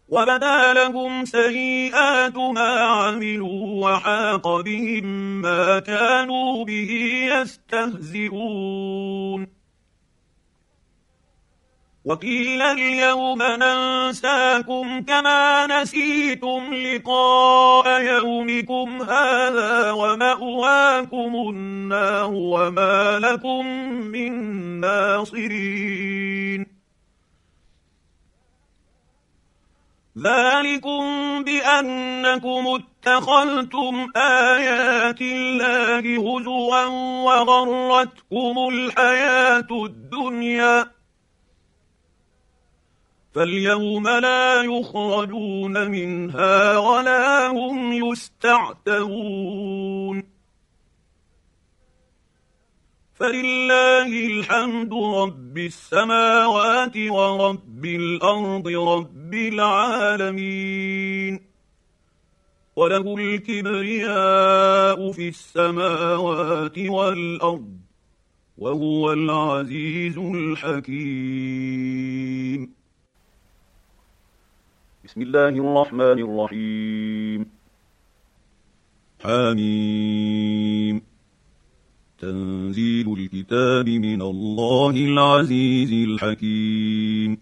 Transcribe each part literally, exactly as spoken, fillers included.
وبدا لهم سيئات ما عملوا وحاق بهم ما كانوا به يستهزئون وقيل اليوم ننساكم كما نسيتم لقاء يومكم هذا ومأواكم النار وما لكم من ناصرين ذلكم بأنكم اتخذتم آيات الله هزوا وغرتكم الحياة الدنيا فاليوم لا يخرجون منها ولا هم يستعتبون فلله الحمد رب السماوات ورب الأرض رب العالمين وله الكبرياء في السماوات والأرض وهو العزيز الحكيم. بسم الله الرحمن الرحيم. حميم. تنزيل الكتاب من الله العزيز الحكيم.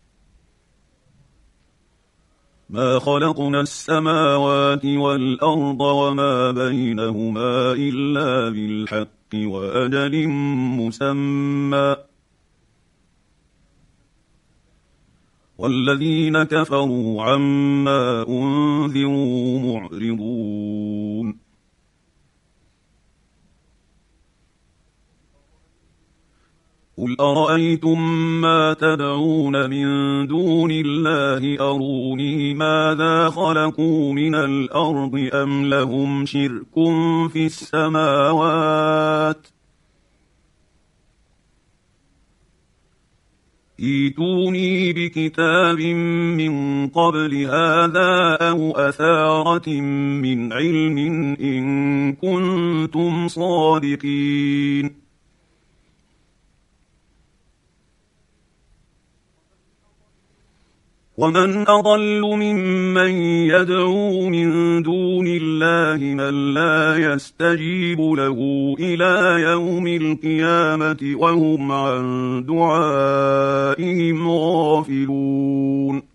ما خلقنا السماوات والأرض وما بينهما إلا بالحق وأجل مسمى والذين كفروا عما أنذروا معرضون قل أرأيتم ما تدعون من دون الله أروني ماذا خلقوا من الأرض أم لهم شرك في السماوات ائتوني بكتاب من قبل هذا أو أثارة من علم إن كنتم صادقين ومن أضل ممن يدعو من دون الله من لا يستجيب له إلى يوم القيامة وهم عن دعائهم غافلون